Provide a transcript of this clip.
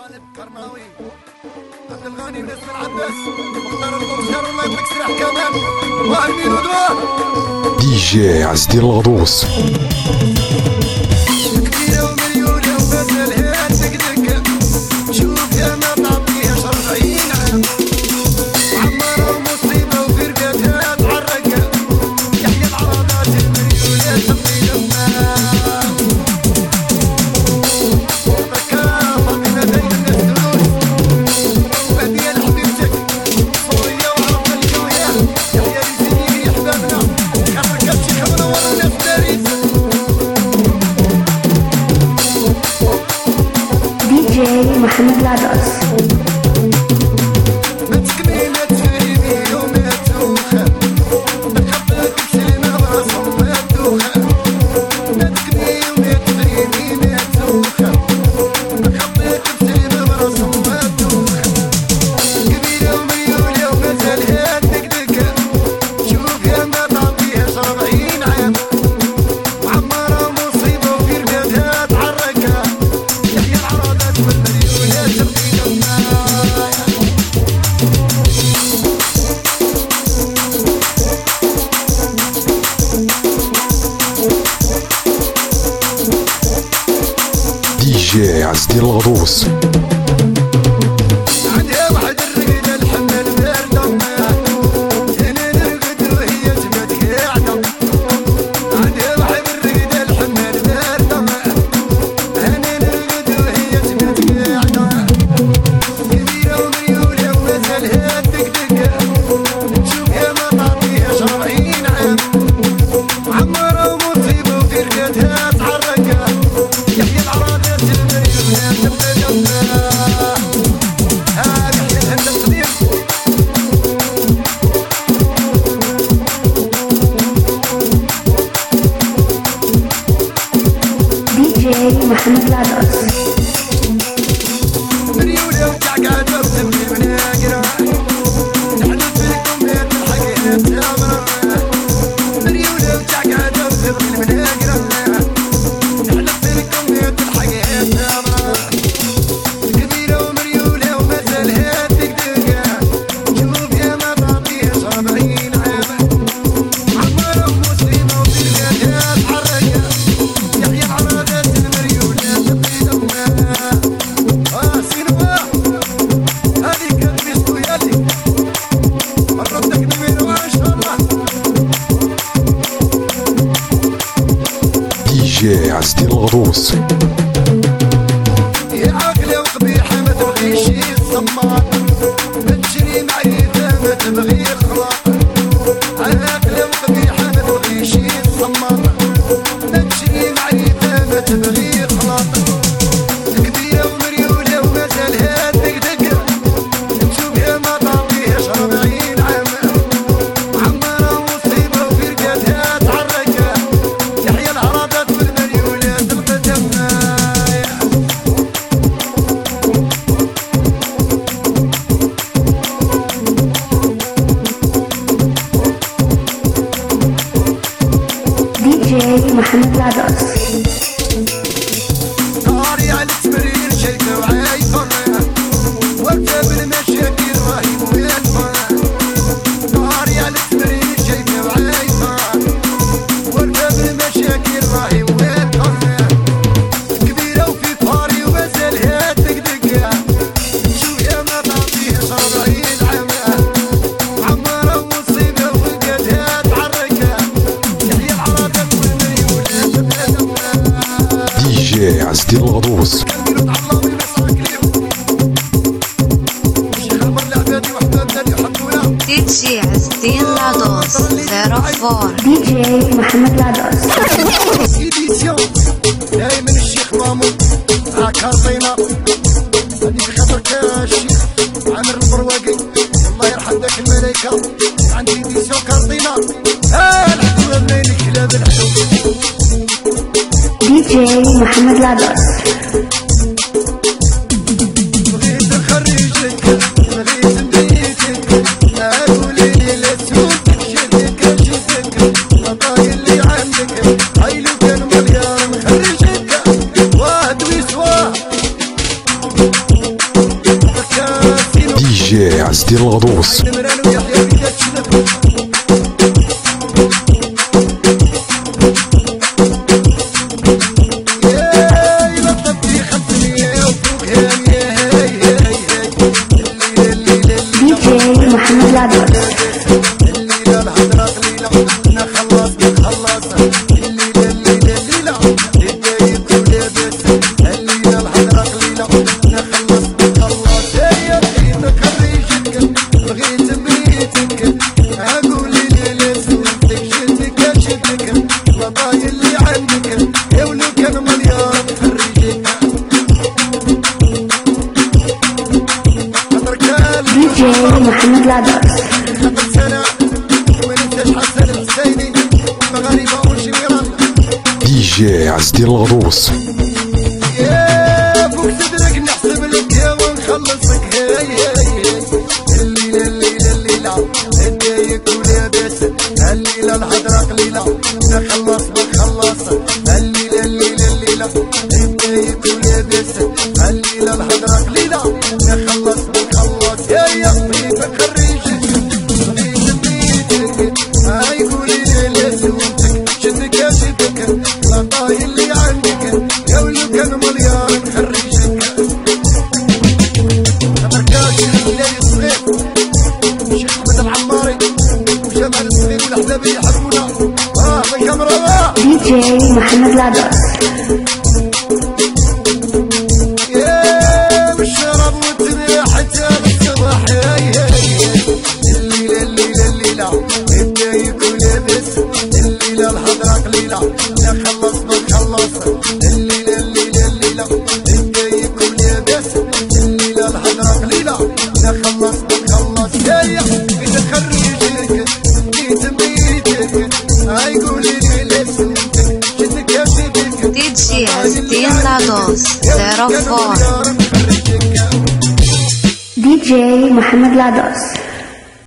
غالب كرناوي عبد الغني ناس من عباس مختار البوكسر الله يبارك سلاح كمان وامين ودواه دي جي عز ديال الغضوص كبيرة ومليون ومازال هاد دقدق شوف يا ما تعطيها 40 عام وعمارة ومصيبة وفرقتها تعرق يحيى العرضات المليونات تقضي لما محمد العدس دي جي عز ديال الغضوص محمد العدس جي عز ديال الغضوص يا عاقلة وقبيحة ما تبغيش الصمار ما تجري معيتها ما تبغي خلاق عاقلة وقبيحة ما تبغيش الصمار ما تجري معيتها ما تبغي خلاق كبيرة ومريولة ومازال هاد دقدق تشوفها ما تعطيهاش 40 عام وعمارة ومصيبة وفرقتها تعرق يحيى العرضات محمد العدس ناري على التمرين شايفة وعايفة واقفة بالمشاكل راهي واقفة ناري على التمرين شايفة وعايفة واقفة بالمشاكل راهي واقفة كبيرة وفي باري ومازال هاد دقدقة شوف يا ما تعطيهاش 40 عام وعمارة ومصيبة وفرقتها تعرق يحيى العرضات دي جي عز ديال الغضوص دي جي عز ديال الغضوص 04 دي جي محمد العدس إديسيون جاي من الشيخ مامون راك هرطينا هذيك خاطرك يا الشيخ عامر البرواقي الله يرحم ذاك الملايكة عندي إديسيون كارطينا الحكومة منين كلاب الحلو دي جي محمد العدس بغيت نخرجك بغيت نبيتك ما قولي لي لا تسوق شدك العطايا اللي عندك هاي لو كان مليار مخرجك واحد ويسواه جي عز ديال الغضوص. نمران ويحيى بدات تشنب محمد لادوس. الليلة الهضرة قليلة نخلص نخلص الليلة الليلة بداية ولاباس الليلة الهضرة قليلة نخلص نخلص يا بغيتك خريجتك بغيت بيتك عقولي لي لا سلمتك شدك شدك الوضايا اللي عندك يا ولو كان مليار خريجتك دي جي محمد لادوس. دي جي عز ديال الغضوص. يا فوق صدرك نحسب لك يا ونخلصك الليلة الليلة الليلة هدايك ولاباس الليلة الهضرة قليلة نخلص بنخلص الليلة الليلة الليلة هدايك ولاباس الليلة الهضرة قليلة نخلص بنخلص يا بغيتك خريجك بغيت بيتك عيقولي لي لا سويتك شدك شدك العطايا اللي عندك يا ولو كان مليار نخرجك تبركاش الليالي الصغير الشيخ احمد العماري وجمال الصغير والاحباب يحبونا من كاميرا دي جي محمد لادوس. يا بالشرب والدنيا حتى بالصباح الليلة الليلة الليلة بدايك ولاباس الليلة الهضرة قليلة نخلص بنخلص الليلة الليلة الليلة بدايك ولاباس الليلة الهضرة قليلة نخلص بنخلص يا بغيت خريجك بغيت بيتك عيقولي لي لا سلمتك شدك يا شدك DJ Astin Lados 04. دي جي محمد لادوس.